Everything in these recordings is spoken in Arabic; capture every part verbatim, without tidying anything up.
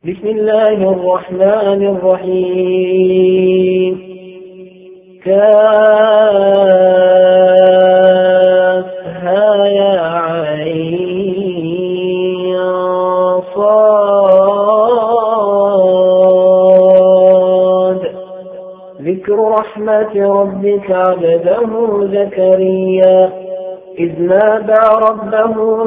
بسم الله الرحمن الرحيم. كافها يا عين صاد. ذكر رحمة ربك عبده زكريا إذ نادى ربه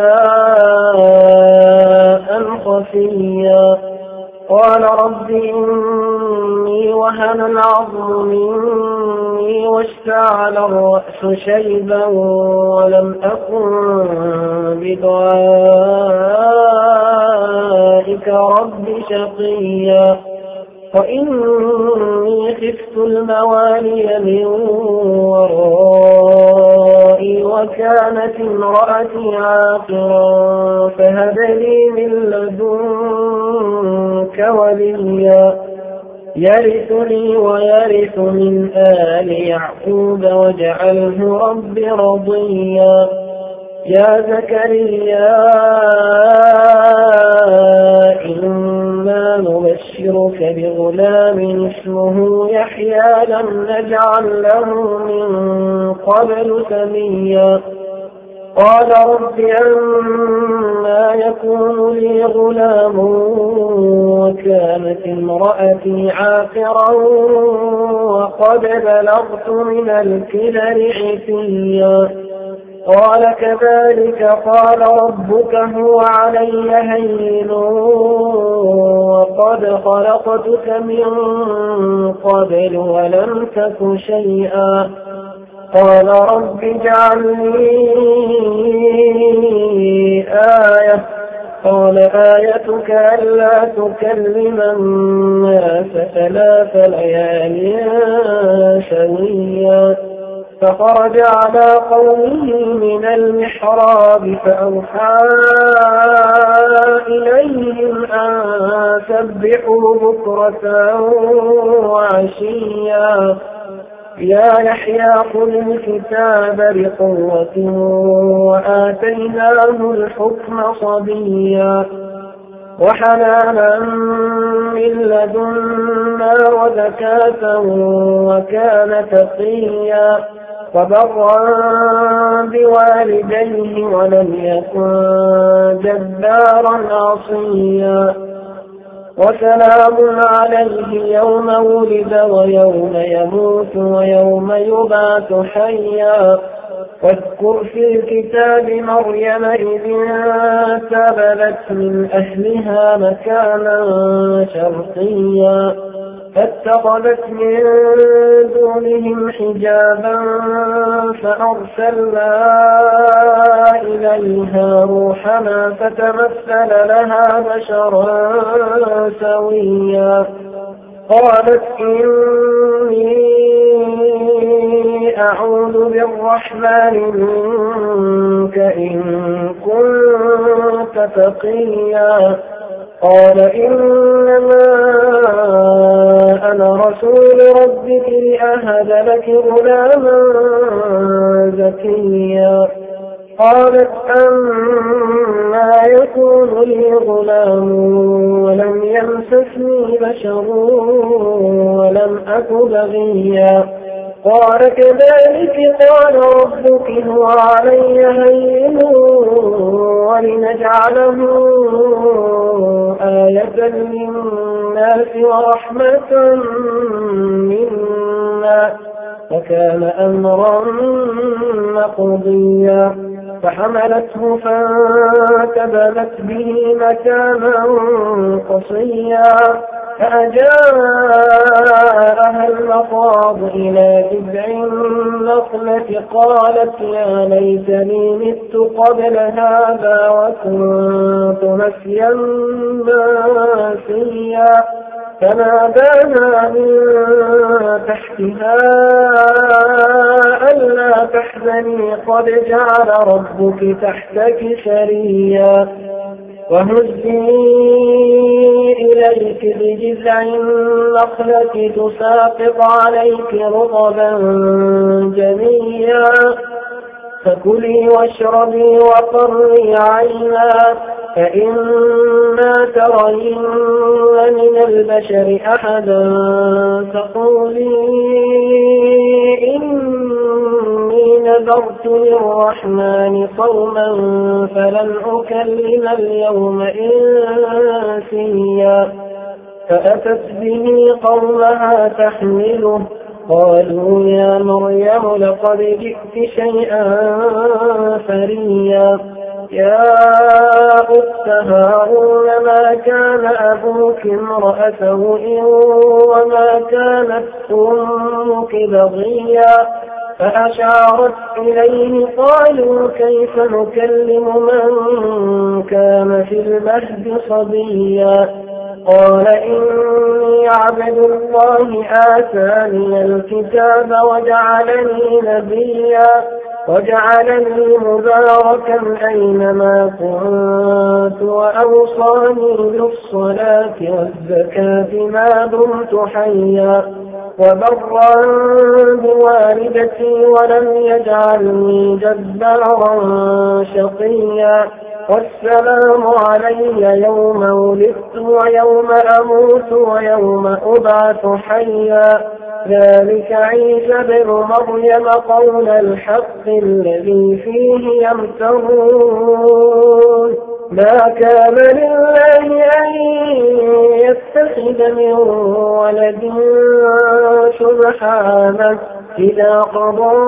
نداء خفيا قال رب إني وهن العظم مني واشتعل الرأس شيبا ولم أكن بدعائك رب شقيا وإني خفت الموالي من ورائي وكانت امرأتي عاقرا فهب لي من لدنك وليا يرثني ويرث من آل يعقوب واجعله رب رضيا. يا زكريا إنا نبشرك بغلام اسمه يحيى لم نجعل له من قبل سميا. قال رب أنى يكون لي غلام وكانت امرأتي عاقرا وقد بلغت من الكبر عتيا. قال كذلك قال ربك هو علي هين وقد خلقتك من قبل ولم تك شيئا. قال رب اجعل لي آية. قال آيتك ألا تكلم الناس ثلاث ليال سويا. فخرج على قومه من المحراب فأوحى إليهم أن سبحوا بكرة وعشيا. يا يحيى خذ الكتاب بقوة وآتيناه الحكم صبيا وحنانا من لدنا وزكاة وكان تقيا وبرا بوالديه ولم يكن جبارا عصيا. وسلام عليه يوم ولد ويوم يموت ويوم يبعث حيا. واذكر في الكتاب مريم إذ انتبذت من أهلها مكانا شرقيا فاتخذت من دونهم حجابا فأرسلنا إليها روحنا فتمثل لها بشرا سويا. قالت إني أعوذ بالرحمن منك إن كنت تقيا. قال إنما أنا رسول ربك لأهب لك غلاما زكيا. قالت أما يكون لي غلام ولم يمسسني بشر ولم أك بغيا. قال كذلك قال ربك هو علي هين ولنجعله آية للناس ورحمة منا وكان أمرا مقضيا. فحملته فانتبذت به مكانا قصيا فأجاءها المخاض إلى جذع النخلة قالت يا ليتني مت قبل هذا وكنت نسيا منسيا. فناداها من تحتها ألا تحزني قد جعل ربك تحتك سريا. وهزي إليك بجذع النخلة تساقط عليك رطبا جنيا فكلي واشربي وقري عينا فإما ترين من البشر أحدا فقولي إني نذرت للرحمن صوما فلن أكلم اليوم إنسيا فأتت به قومها تحمله قالوا يا مريم لقد جئت شيئا فريا يا أخت هارون ما كان أبوك امرأ سوء وما كانت أمك بغيا فأشارت إليه قالوا كيف نكلم من كان في المهد صبيا قال إني عبد الله آتاني الكتاب وجعلني نبيا وجعلني مباركا أينما كنت وأوصاني بالصلاة والزكاة ما دمت حيا وبرا بوالدتي ولم يجعلني جبارا شقيا والسلام علي يوم ولدت ويوم أموت ويوم أبعث حيا ذلك عيسى بن مريم قول الحق الذي فيه يمترون ما كان لله أن يتخذ من ولد سبحانه إذا قضى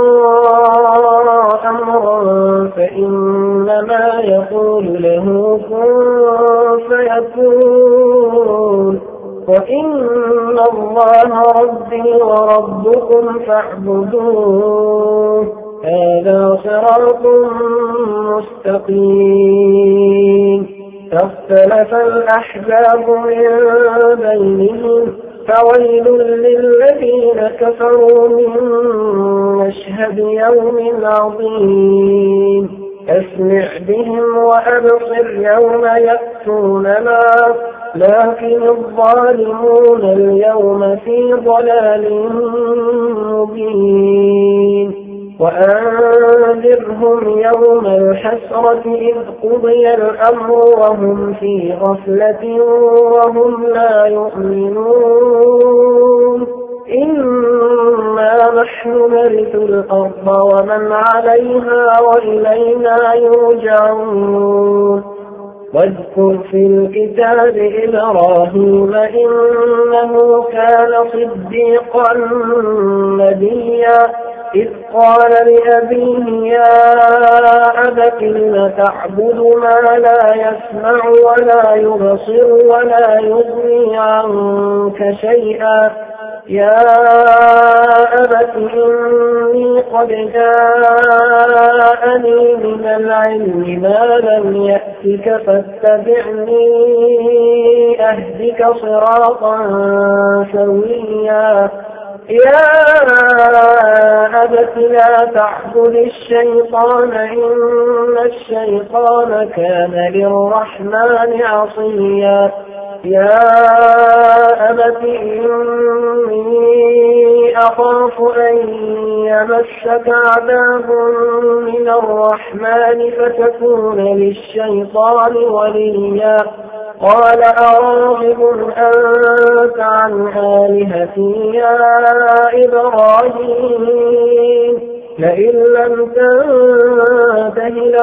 أمرا فإنما يقول له كن فيكون وإن الله ربي وربكم فاعبدوه هذا صراط مستقيم فاختلف الأحزاب من بينهم فويل للذين كفروا من مشهد يوم عظيم اسمع بهم وأبصر يوم يأتوننا لكن الظالمون اليوم في ضلال مبين وأنذرهم يوم الحسرة إذ قضي الأمر وهم في غفلة وهم لا يؤمنون إنا نحن نرث الأرض ومن عليها وإلينا يرجعون واذكر في الكتاب إبراهيم إنه كان صديقا نبيا إذ قال لأبيه يا أبت لم تعبد ما لا يسمع ولا يبصر ولا يغني عنك شيئا يا أبت إني قد جاءني من العلم ما لم يأتك فاتبعني أهدك صراطا سويا يا أبت لا تعبد الشيطان إن الشيطان كان للرحمن عصيا يا أبت إني أخاف أن يمسك عذاب من الرحمن فتكون للشيطان وليا قال أراغب أنت عن آلهتي يا إبراهيم لئن لم تنته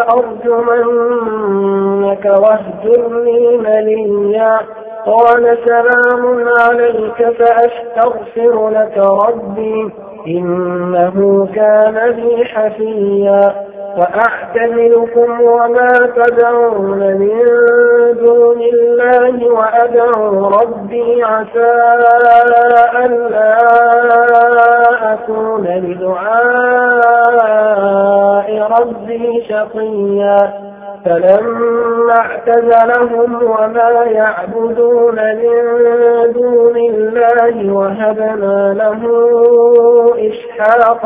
لأرجمنك واهجرني مليا قال سلام عليك سأستغفر لك ربي إنه كان بي حفيا وأعتزلكم وما تدعون من دون الله وأدعو ربي عسى ألا أكون بدعاء ربي شقيا فلما اعتزلهم وما يعبدون من دون الله وهبنا له إسحاق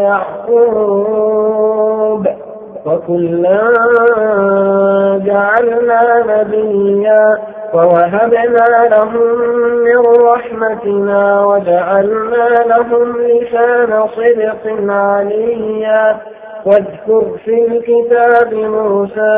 ويعقوب وكلا جعلنا نبيا ووهبنا لهم من رحمتنا وجعلنا لهم لسان صدق عليا واذكر في الكتاب موسى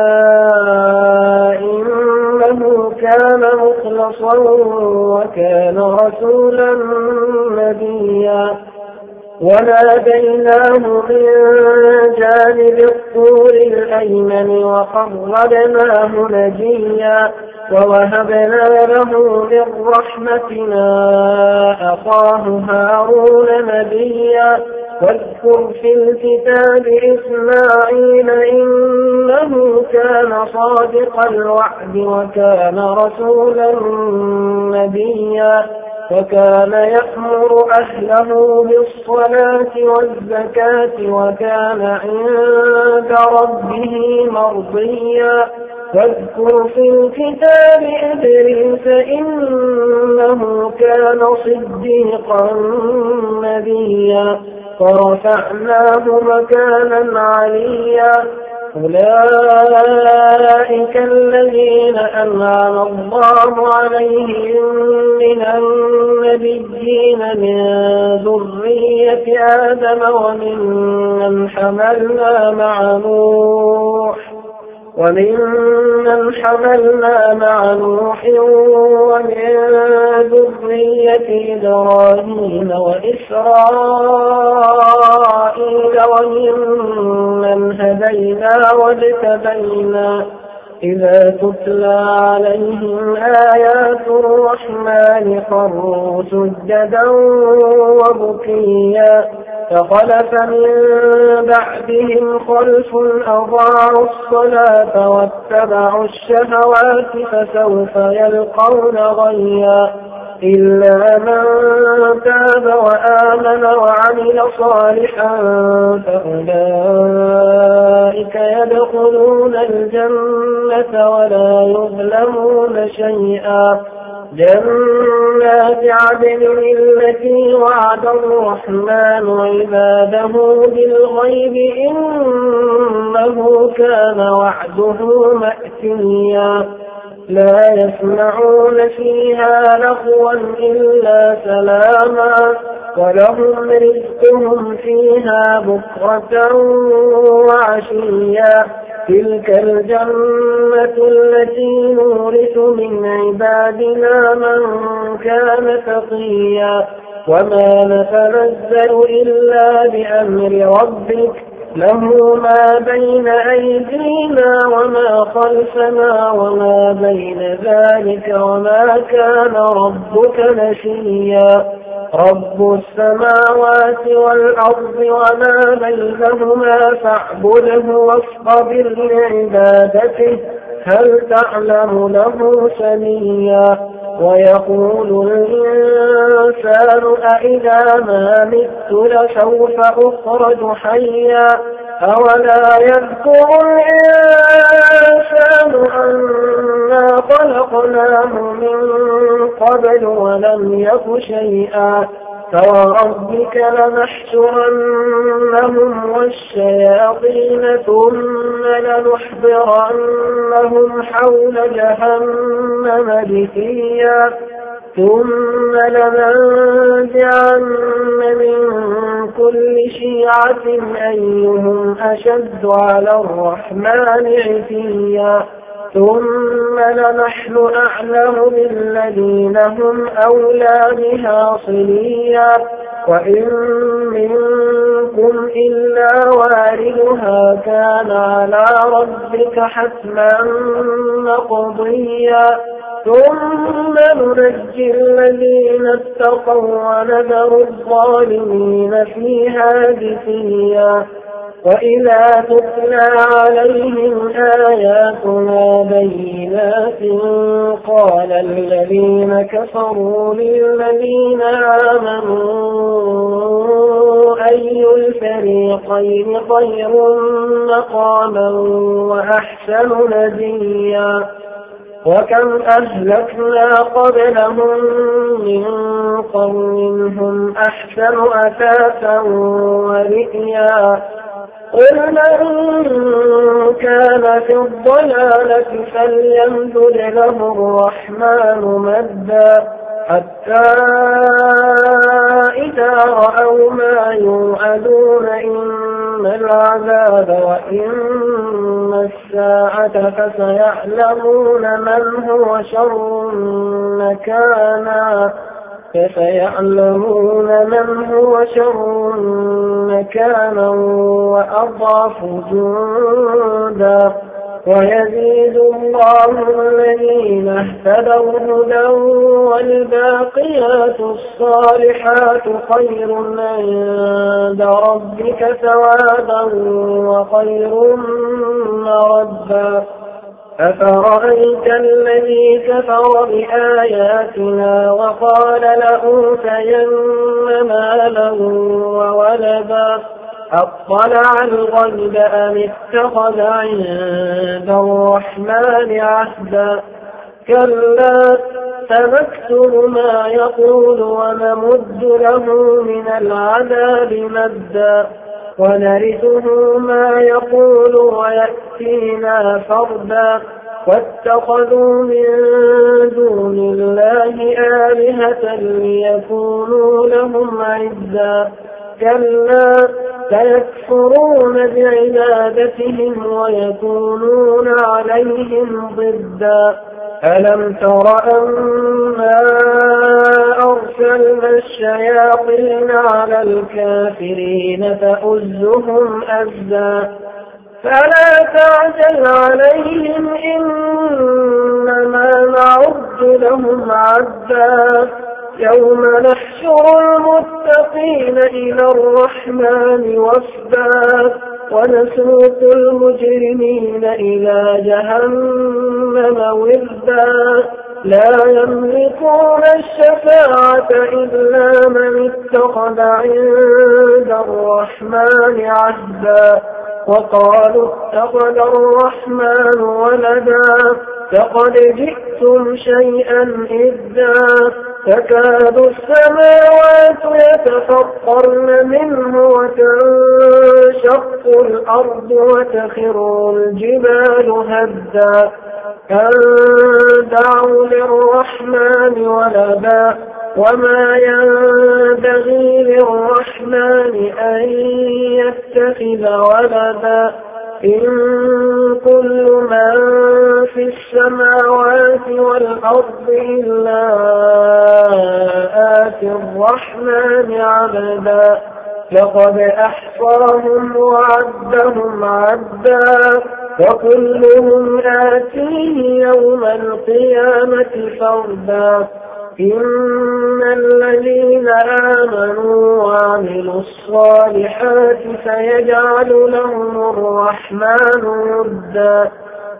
إنه كان مخلصا وكان رسولا نبيا وناديناه من جانب الطور الأيمن وقربناه نجيا ووهبنا له من رحمتنا أخاه هارون نبيا واذكر في الكتاب إسماعيل إنه كان صادق الوعد وكان رسولا نبيا وكان يأمر أهله بالصلاة والزكاة وكان عند ربه مرضيا واذكر في الكتاب إدريس إنه كان صديقا نبيا ورفعناه مكانا عليا أولئك الذين أنعم الله عليهم من النبيين من ذرية آدم وممن حملنا مع نوح وممن حملنا مع نوح ومن ذرية إبراهيم وإسرائيل وممن هدينا واجتبينا إذا تتلى عليهم آيات الرحمن خروا سجدا وبكيا فخلف من بعدهم خلف أضاعوا الصلاة واتبعوا الشهوات فسوف يلقون غيا إلا من تاب وآمن وعمل صالحا فأولئك يدخلون الجنة ولا يظلمون شيئا جنات عدن التي وعد الرحمن عباده بالغيب إنه كان وعده مأتيا لا يسمعون فيها لغوا إلا سلاما ولهم رزقهم فيها بكرة وعشيا تلك الجنة التي نورث من عبادنا من كان تقيا وما نتنزل إلا بأمر ربك له ما بين أيدينا وما خلفنا وما بين ذلك وما كان ربك نسيا رب السماوات والأرض وما بينهما فاعبده واصطبر لعبادته هل تعلم له سميا ويقول الإنسان أإذا ما مت لسوف أخرج حيا أولا يذكر الإنسان أنا خلقناه من قبل ولم يك شيئا فوربك لنحشرنهم والشياطين ثم لنحضرنهم حول جهنم جثيا ثم لننزعن من كل شيعة أيهم أشد على الرحمن عتيا ثم لنحن أعلم بالذين هم أولى بها صليا وإن منكم إلا واردها كان على ربك حتما مقضيا ثم ننجي الذين اتقوا ونذر الظالمين فيها جثيا وإذا تتلى عليهم آياتنا بينات قال الذين كفروا للذين آمنوا أي الفريقين خير مقاما وأحسن نديا وكم أهلكنا قبلهم من قرن هم أحسن أثاثا ورئيا قل من كان في الضلالة فليمدد له الرحمن مدا حتى إذا رأوا ما يوعدون إما العذاب وإما الساعة فسيعلمون من هو شر مكانا فسيعلمون من هو شر مكانا وأضعف جندا ويزيد الله الذين اهتدوا هدى والباقيات الصالحات خير عند ربك ثوابا وخير مردا أفرأيت الذي كفر بآياتنا وقال لأوتين مالا وولدا أطلع الغيب أم اتخذ عند الرحمن عهدا كلا سنكتب ما يقول ونمد له من العذاب مدا ونرثه ما يقول ويأتينا فردا واتخذوا من دون الله آلهة ليكونوا لهم عزا كلا سيكفرون بعبادتهم ويكونون عليهم ضدا ألم تر أنا أرسلنا الشياطين على الكافرين تؤزهم أزا فلا تعجل عليهم إنما نعد لهم عدا يوم نحشر المتقين إلى الرحمن وفدا ونسوق المجرمين إلى جهنم وردا لا يملكون الشفاعة إلا من اتخذ عند الرحمن عهدا وقالوا اتخذ الرحمن ولدا فقد جئتم شيئا إذا تكاد السماوات يتفطرن منه وتنشق الأرض وتخر الجبال هدا أن دعوا للرحمن ولدا وما ينبغي للرحمن أن يتخذ ولدا إن كل من في السماوات والأرض إلا آتي الرحمن عبدا لقد أحصرهم وعدهم عدا وكلهم آتيه يوم القيامة فردا إن الذين آمنوا وعملوا الصالحات سيجعل لهم الرحمن ودا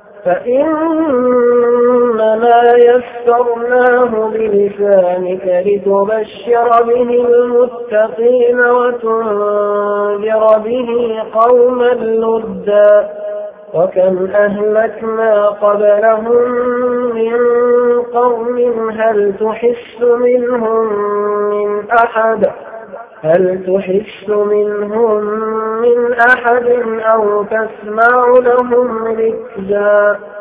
فإنما يسرناه بلسانك لتبشر به المتقين وتنذر به قوما لدا وكم أهلكنا قبلهم من قرن هل تحس منهم من أحد هل تحس منهم من أحد أو تسمع لهم ركزا